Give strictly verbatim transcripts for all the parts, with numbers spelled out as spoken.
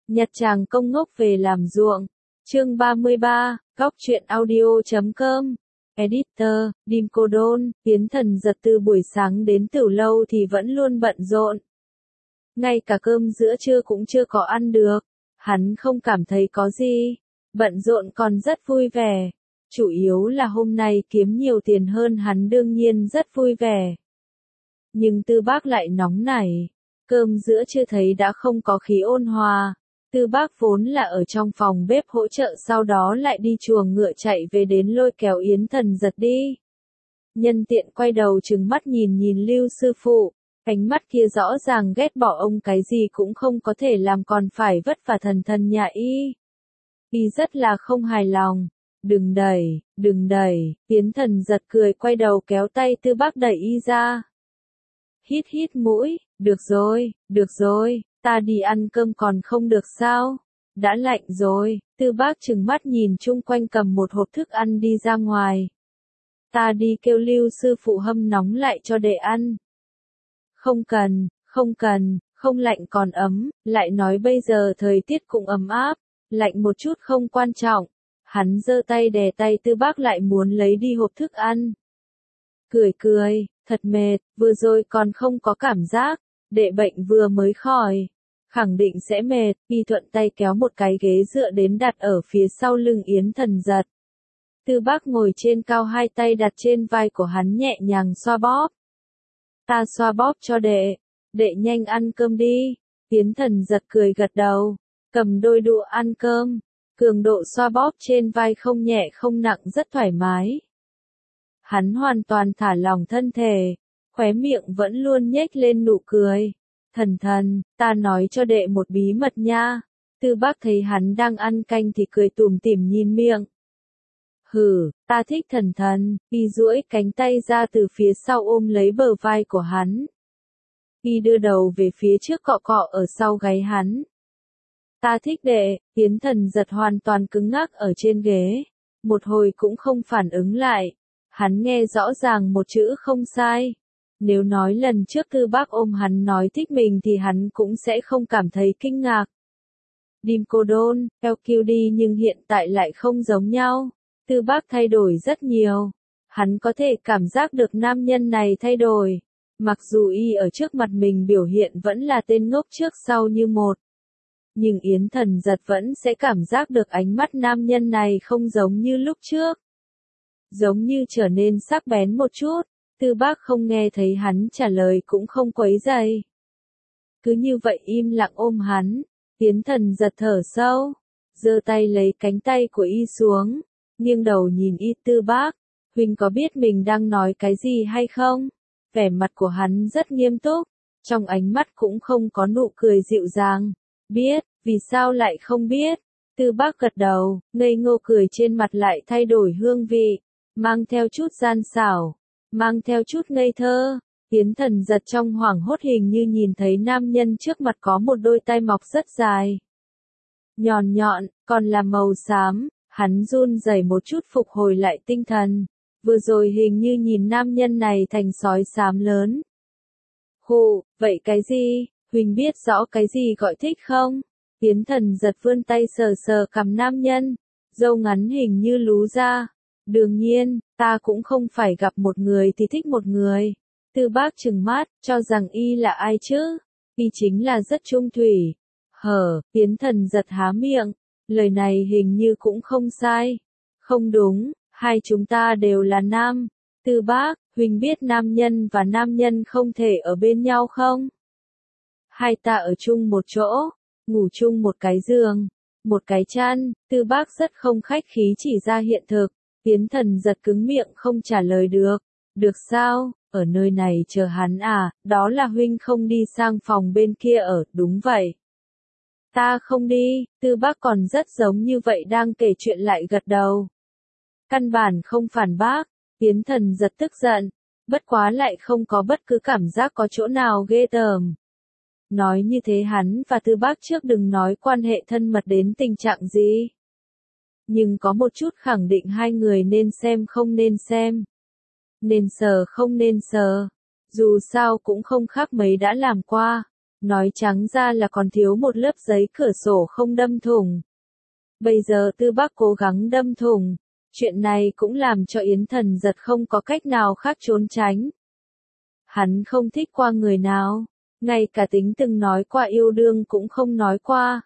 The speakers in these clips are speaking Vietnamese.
Nhặt chàng công ngốc về làm ruộng. Chương ba mươi ba, góc truyện audio chấm com. Editor, Dim Cô Đôn, Tiến Thần Giật từ buổi sáng đến từ lâu thì vẫn luôn bận rộn. Ngay cả cơm giữa trưa cũng chưa có ăn được. Hắn không cảm thấy có gì. Bận rộn còn rất vui vẻ. Chủ yếu là hôm nay kiếm nhiều tiền hơn hắn đương nhiên rất vui vẻ. Nhưng Tư Bác lại nóng nảy. Cơm giữa trưa thấy đã không có khí ôn hòa. Tư Bác vốn là ở trong phòng bếp hỗ trợ sau đó lại đi chuồng ngựa chạy về đến lôi kéo Yến Thần Giật đi. Nhân tiện quay đầu trừng mắt nhìn nhìn Lưu sư phụ, ánh mắt kia rõ ràng ghét bỏ ông cái gì cũng không có thể làm còn phải vất vả thần thần nhà y. Y rất là không hài lòng. Đừng đẩy, đừng đẩy, Yến Thần Giật cười quay đầu kéo tay Tư Bác đẩy y ra. Hít hít mũi, được rồi, được rồi. Ta đi ăn cơm còn không được sao? Đã lạnh rồi. Tư Bác trừng mắt nhìn chung quanh cầm một hộp thức ăn đi ra ngoài. Ta đi kêu Lưu sư phụ hâm nóng lại cho đệ ăn. Không cần, không cần, không lạnh còn ấm, lại nói bây giờ thời tiết cũng ấm áp, lạnh một chút không quan trọng. Hắn giơ tay đè tay Tư Bác lại muốn lấy đi hộp thức ăn. Cười cười, thật mệt, vừa rồi còn không có cảm giác. Đệ bệnh vừa mới khỏi, khẳng định sẽ mệt. Y thuận tay kéo một cái ghế dựa đến đặt ở phía sau lưng Yến Thần Giật. Tư Bác ngồi trên cao hai tay đặt trên vai của hắn nhẹ nhàng xoa bóp. Ta xoa bóp cho đệ, đệ nhanh ăn cơm đi. Yến Thần Giật cười gật đầu, cầm đôi đũa ăn cơm, cường độ xoa bóp trên vai không nhẹ không nặng rất thoải mái. Hắn hoàn toàn thả lỏng thân thể. Khóe miệng vẫn luôn nhếch lên nụ cười. Thần thần, ta nói cho đệ một bí mật nha. Tư Bác thấy hắn đang ăn canh thì cười tủm tỉm nhìn miệng. Hử, ta thích thần thần. Y duỗi cánh tay ra từ phía sau ôm lấy bờ vai của hắn. Y đưa đầu về phía trước cọ cọ ở sau gáy hắn. Ta thích đệ. Yến Thần Giật hoàn toàn cứng ngắc ở trên ghế. Một hồi cũng không phản ứng lại. Hắn nghe rõ ràng một chữ không sai. Nếu nói lần trước Tư Bác ôm hắn nói thích mình thì hắn cũng sẽ không cảm thấy kinh ngạc. Dim Cô Đôn, eo kiu đi nhưng hiện tại lại không giống nhau. Tư Bác thay đổi rất nhiều. Hắn có thể cảm giác được nam nhân này thay đổi. Mặc dù y ở trước mặt mình biểu hiện vẫn là tên ngốc trước sau như một. Nhưng Yến Thần Giật vẫn sẽ cảm giác được ánh mắt nam nhân này không giống như lúc trước. Giống như trở nên sắc bén một chút. Tư Bác không nghe thấy hắn trả lời cũng không quấy rầy. Cứ như vậy im lặng ôm hắn. Yến Thần Giật thở sâu, giơ tay lấy cánh tay của y xuống, nghiêng đầu nhìn y. Tư Bác, huynh có biết mình đang nói cái gì hay không? Vẻ mặt của hắn rất nghiêm túc, trong ánh mắt cũng không có nụ cười dịu dàng. Biết, vì sao lại không biết? Tư Bác gật đầu, ngây ngô cười trên mặt lại thay đổi hương vị, mang theo chút gian xảo. Mang theo chút ngây thơ. Yến Thần Giật trong hoảng hốt hình như nhìn thấy nam nhân trước mặt có một đôi tay mọc rất dài. Nhọn nhọn, còn là màu xám. Hắn run rẩy một chút phục hồi lại tinh thần. Vừa rồi hình như nhìn nam nhân này thành sói xám lớn. Hù, vậy cái gì? Huỳnh biết rõ cái gì gọi thích không? Yến Thần Giật vươn tay sờ sờ cằm nam nhân. Râu ngắn hình như lú ra. Đương nhiên, ta cũng không phải gặp một người thì thích một người. Tư Bác trừng mắt, cho rằng y là ai chứ? Y chính là rất trung thủy. Hở, Yến Thần Giật há miệng. Lời này hình như cũng không sai. Không đúng, hai chúng ta đều là nam. Tư Bác, huynh biết nam nhân và nam nhân không thể ở bên nhau không? Hai ta ở chung một chỗ, ngủ chung một cái giường, một cái chăn. Tư Bác rất không khách khí chỉ ra hiện thực. Yến Thần Giật cứng miệng không trả lời được. Được sao, ở nơi này chờ hắn à, đó là huynh không đi sang phòng bên kia ở, đúng vậy. Ta không đi. Tư Bác còn rất giống như vậy đang kể chuyện lại gật đầu. Căn bản không phản bác. Yến Thần Giật tức giận, bất quá lại không có bất cứ cảm giác có chỗ nào ghê tởm. Nói như thế hắn và Tư Bác trước đừng nói quan hệ thân mật đến tình trạng gì. Nhưng có một chút khẳng định hai người nên xem không nên xem. Nên sờ không nên sờ. Dù sao cũng không khác mấy đã làm qua. Nói trắng ra là còn thiếu một lớp giấy cửa sổ không đâm thủng. Bây giờ Tư Bác cố gắng đâm thủng. Chuyện này cũng làm cho Yến Thần Giật không có cách nào khác trốn tránh. Hắn không thích qua người nào, ngay cả tính từng nói qua yêu đương cũng không nói qua.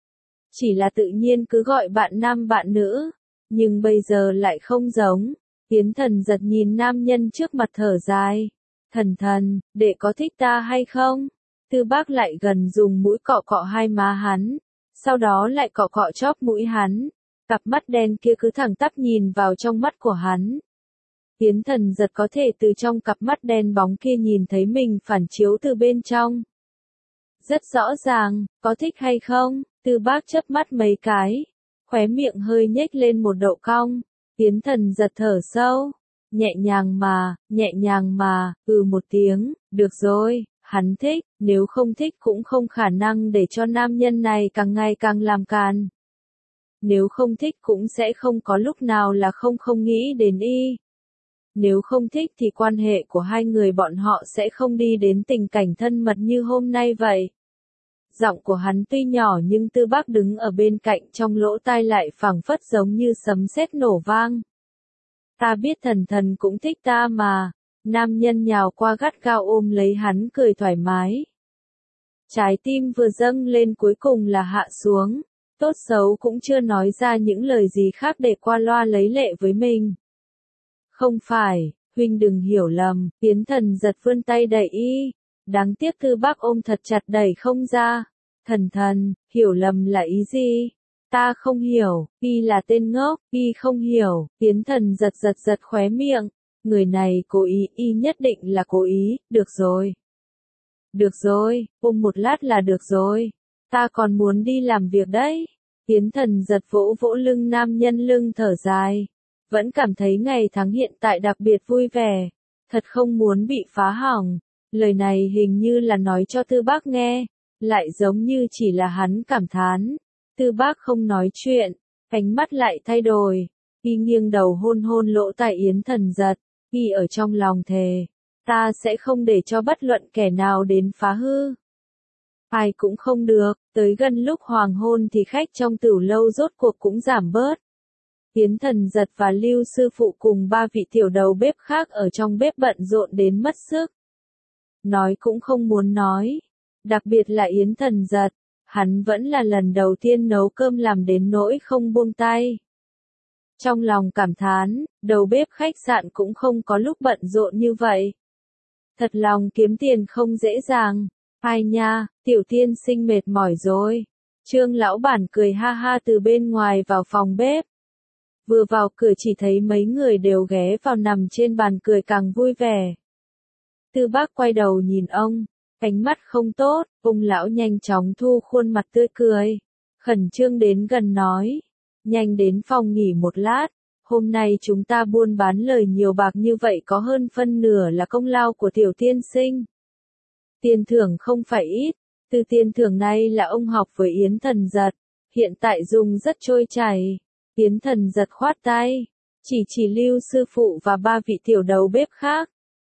Chỉ là tự nhiên cứ gọi bạn nam bạn nữ, nhưng bây giờ lại không giống. Yến Thần Giật nhìn nam nhân trước mặt thở dài. Thần thần, đệ có thích ta hay không? Tư Bác lại gần dùng mũi cọ cọ hai má hắn, sau đó lại cọ cọ chóp mũi hắn. Cặp mắt đen kia cứ thẳng tắp nhìn vào trong mắt của hắn. Yến Thần Giật có thể từ trong cặp mắt đen bóng kia nhìn thấy mình phản chiếu từ bên trong. Rất rõ ràng, có thích hay không? Tư Bác chớp mắt mấy cái, khóe miệng hơi nhếch lên một độ cong. Yến Thần Giật thở sâu, nhẹ nhàng mà, nhẹ nhàng mà, ừ một tiếng, được rồi, hắn thích, nếu không thích cũng không khả năng để cho nam nhân này càng ngày càng làm càn. Nếu không thích cũng sẽ không có lúc nào là không không nghĩ đến y. Nếu không thích thì quan hệ của hai người bọn họ sẽ không đi đến tình cảnh thân mật như hôm nay vậy. Giọng của hắn tuy nhỏ nhưng Tư Bác đứng ở bên cạnh trong lỗ tai lại phảng phất giống như sấm sét nổ vang. Ta biết thần thần cũng thích ta mà. Nam nhân nhào qua gắt gao ôm lấy hắn cười thoải mái. Trái tim vừa dâng lên cuối cùng là hạ xuống. Tốt xấu cũng chưa nói ra những lời gì khác để qua loa lấy lệ với mình. Không phải, huynh đừng hiểu lầm, Yến Thần Giật vươn tay đẩy y. Đáng tiếc Tư Bác ôm thật chặt đẩy không ra. Thần thần, hiểu lầm là ý gì? Ta không hiểu, y là tên ngốc, y không hiểu. Yến Thần Giật giật giật khóe miệng. Người này cố ý, y nhất định là cố ý, được rồi. Được rồi, ôm một lát là được rồi. Ta còn muốn đi làm việc đấy. Yến Thần Giật vỗ vỗ lưng nam nhân lưng thở dài. Vẫn cảm thấy ngày tháng hiện tại đặc biệt vui vẻ. Thật không muốn bị phá hỏng. Lời này hình như là nói cho Tư Bác nghe. Lại giống như chỉ là hắn cảm thán. Tư Bác không nói chuyện. Ánh mắt lại thay đổi. Y nghiêng đầu hôn hôn lỗ tai Yến Thần Giật. Y ở trong lòng thề. Ta sẽ không để cho bất luận kẻ nào đến phá hư. Ai cũng không được, tới gần lúc hoàng hôn thì khách trong tửu lâu rốt cuộc cũng giảm bớt. Yến Thần Giật và Lưu sư phụ cùng ba vị tiểu đầu bếp khác ở trong bếp bận rộn đến mất sức. Nói cũng không muốn nói. Đặc biệt là Yến Thần Giật, hắn vẫn là lần đầu tiên nấu cơm làm đến nỗi không buông tay. Trong lòng cảm thán, đầu bếp khách sạn cũng không có lúc bận rộn như vậy. Thật lòng kiếm tiền không dễ dàng. Ai nha, tiểu tiên sinh mệt mỏi rồi. Trương lão bản cười ha ha từ bên ngoài vào phòng bếp. Vừa vào cửa chỉ thấy mấy người đều ghé vào nằm trên bàn cười càng vui vẻ. Tư Bác quay đầu nhìn ông, ánh mắt không tốt, ông lão nhanh chóng thu khuôn mặt tươi cười. Khẩn trương đến gần nói, nhanh đến phòng nghỉ một lát. Hôm nay chúng ta buôn bán lời nhiều bạc như vậy có hơn phân nửa là công lao của tiểu tiên sinh. Tiền thưởng không phải ít, từ tiền thưởng này là ông học với Yến Thần Giật, hiện tại dùng rất trôi chảy. Yến Thần Giật khoát tay, chỉ chỉ Lưu sư phụ và ba vị tiểu đầu bếp khác.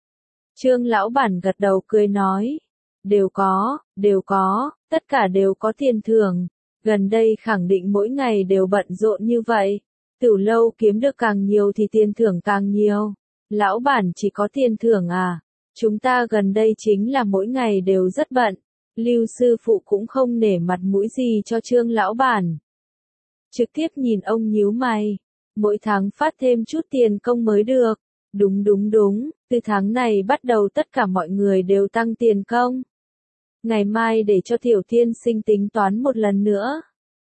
Trương lão bản gật đầu cười nói, đều có, đều có, tất cả đều có tiền thưởng, gần đây khẳng định mỗi ngày đều bận rộn như vậy. Tửu lâu kiếm được càng nhiều thì tiền thưởng càng nhiều. Lão bản chỉ có tiền thưởng à? Chúng ta gần đây chính là mỗi ngày đều rất bận. Lưu sư phụ cũng không nể mặt mũi gì cho Trương lão bản. Trực tiếp nhìn ông nhíu mày. Mỗi tháng phát thêm chút tiền công mới được. Đúng đúng đúng, từ tháng này bắt đầu tất cả mọi người đều tăng tiền công. Ngày mai để cho tiểu tiên sinh tính toán một lần nữa.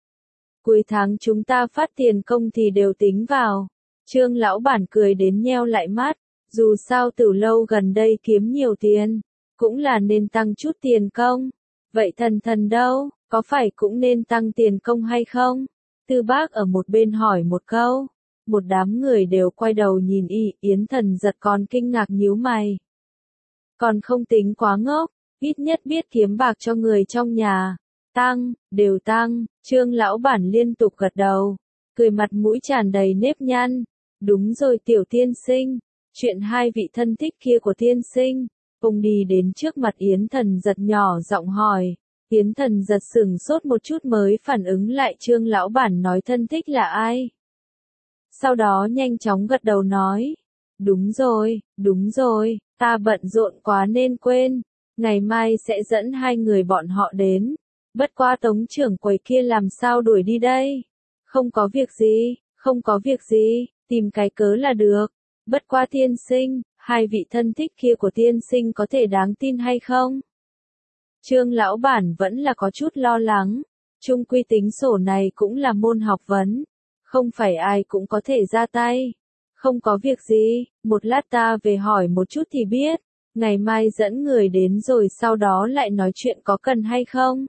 Cuối tháng chúng ta phát tiền công thì đều tính vào. Trương lão bản cười đến nheo lại mắt. Dù sao tửu lâu gần đây kiếm nhiều tiền, cũng là nên tăng chút tiền công. Vậy thần thần đâu, có phải cũng nên tăng tiền công hay không? Tư Bác ở một bên hỏi một câu. Một đám người đều quay đầu nhìn y, Yến Thần Giật còn kinh ngạc nhíu mày. Còn không tính quá ngốc, ít nhất biết kiếm bạc cho người trong nhà. Tăng, đều tăng, Trương lão bản liên tục gật đầu, cười mặt mũi tràn đầy nếp nhăn. Đúng rồi tiểu tiên sinh, chuyện hai vị thân thích kia của tiên sinh, Ông đi đến trước mặt Yến Thần Giật nhỏ giọng hỏi. Yến Thần Giật sửng sốt một chút mới phản ứng lại Trương lão bản nói thân thích là ai. Sau đó nhanh chóng gật đầu nói. Đúng rồi, đúng rồi, ta bận rộn quá nên quên. Ngày mai sẽ dẫn hai người bọn họ đến. Bất qua tống trưởng quầy kia làm sao đuổi đi đây? Không có việc gì, không có việc gì, tìm cái cớ là được. Bất qua tiên sinh, hai vị thân thích kia của tiên sinh có thể đáng tin hay không? Trương lão bản vẫn là có chút lo lắng. Chung quy tính sổ này cũng là môn học vấn. Không phải ai cũng có thể ra tay. Không có việc gì, một lát ta về hỏi một chút thì biết. Ngày mai dẫn người đến rồi sau đó lại nói chuyện có cần hay không?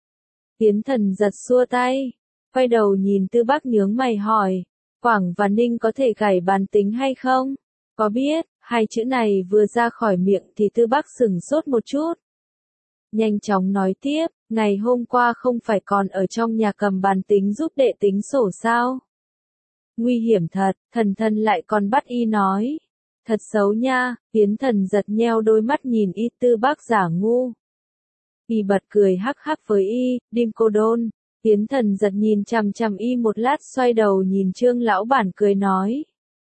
Yến Thần Giật xua tay. Quay đầu nhìn Tư Bác nhướng mày hỏi. Quảng và Ninh có thể gảy bàn tính hay không? Có biết, hai chữ này vừa ra khỏi miệng thì Tư Bác sửng sốt một chút. Nhanh chóng nói tiếp, ngày hôm qua không phải còn ở trong nhà cầm bàn tính giúp đệ tính sổ sao? Nguy hiểm thật, Thần Thần lại còn bắt y nói. Thật xấu nha, Yến Thần Giật nheo đôi mắt nhìn y. Tư Bác giả ngu. Y bật cười hắc hắc với y, Đinh Cô Đôn. Yến Thần Giật nhìn chằm chằm y một lát xoay đầu nhìn Trương lão bản cười nói.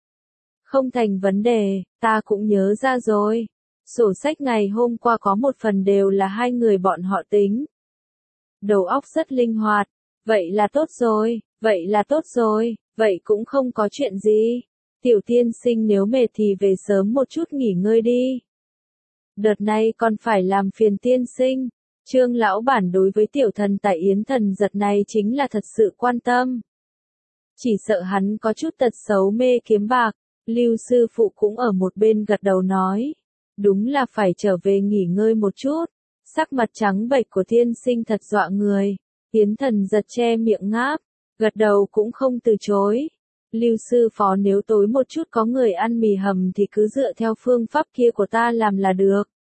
Không thành vấn đề, ta cũng nhớ ra rồi. Sổ sách ngày hôm qua có một phần đều là hai người bọn họ tính. Đầu óc rất linh hoạt. Vậy là tốt rồi, vậy là tốt rồi, vậy cũng không có chuyện gì. Tiểu tiên sinh nếu mệt thì về sớm một chút nghỉ ngơi đi. Đợt này còn phải làm phiền tiên sinh. Trương lão bản đối với tiểu thần tại Yến Thần Giật này chính là thật sự quan tâm. Chỉ sợ hắn có chút tật xấu mê kiếm bạc. Lưu sư phụ cũng ở một bên gật đầu nói. Đúng là phải trở về nghỉ ngơi một chút. Sắc mặt trắng bệch của tiên sinh thật dọa người. Yến Thần Giật che miệng ngáp. Gật đầu cũng không từ chối. Lưu sư phó nếu tối một chút có người ăn mì hầm thì cứ dựa theo phương pháp kia của ta làm là được.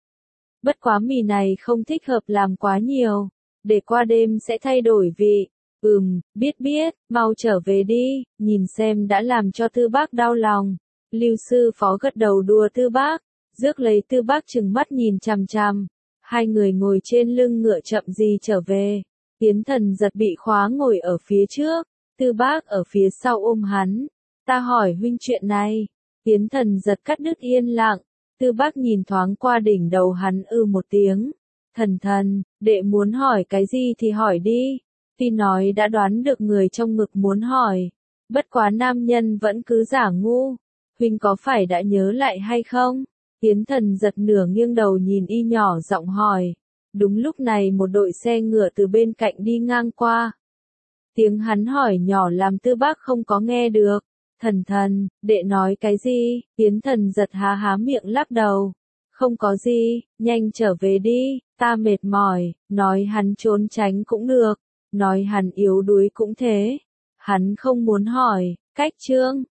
Bất quá mì này không thích hợp làm quá nhiều. Để qua đêm sẽ thay đổi vị. Ừm, biết biết, mau trở về đi, nhìn xem đã làm cho Tư Bác đau lòng. Lưu sư phó gật đầu đùa Tư Bác, rước lấy Tư Bác trừng mắt nhìn chằm chằm. Hai người ngồi trên lưng ngựa chậm gì trở về. Yến Thần Giật bị khóa ngồi ở phía trước, Tư Bác ở phía sau ôm hắn. Ta hỏi huynh chuyện này. Yến Thần Giật cắt đứt yên lặng. Tư Bác nhìn thoáng qua đỉnh đầu hắn ư một tiếng. Thần thần, đệ muốn hỏi cái gì thì hỏi đi. Tuy nói đã đoán được người trong ngực muốn hỏi. Bất quá nam nhân vẫn cứ giả ngu. Huynh có phải đã nhớ lại hay không? Yến Thần Giật nửa nghiêng đầu nhìn y nhỏ giọng hỏi. Đúng lúc này một đội xe ngựa từ bên cạnh đi ngang qua. Tiếng hắn hỏi nhỏ làm Tư Bác không có nghe được. Thần thần, đệ nói cái gì? Yến Thần Giật há há miệng lắc đầu. Không có gì, nhanh trở về đi, ta mệt mỏi, nói hắn trốn tránh cũng được, nói hắn yếu đuối cũng thế. Hắn không muốn hỏi, cách chương.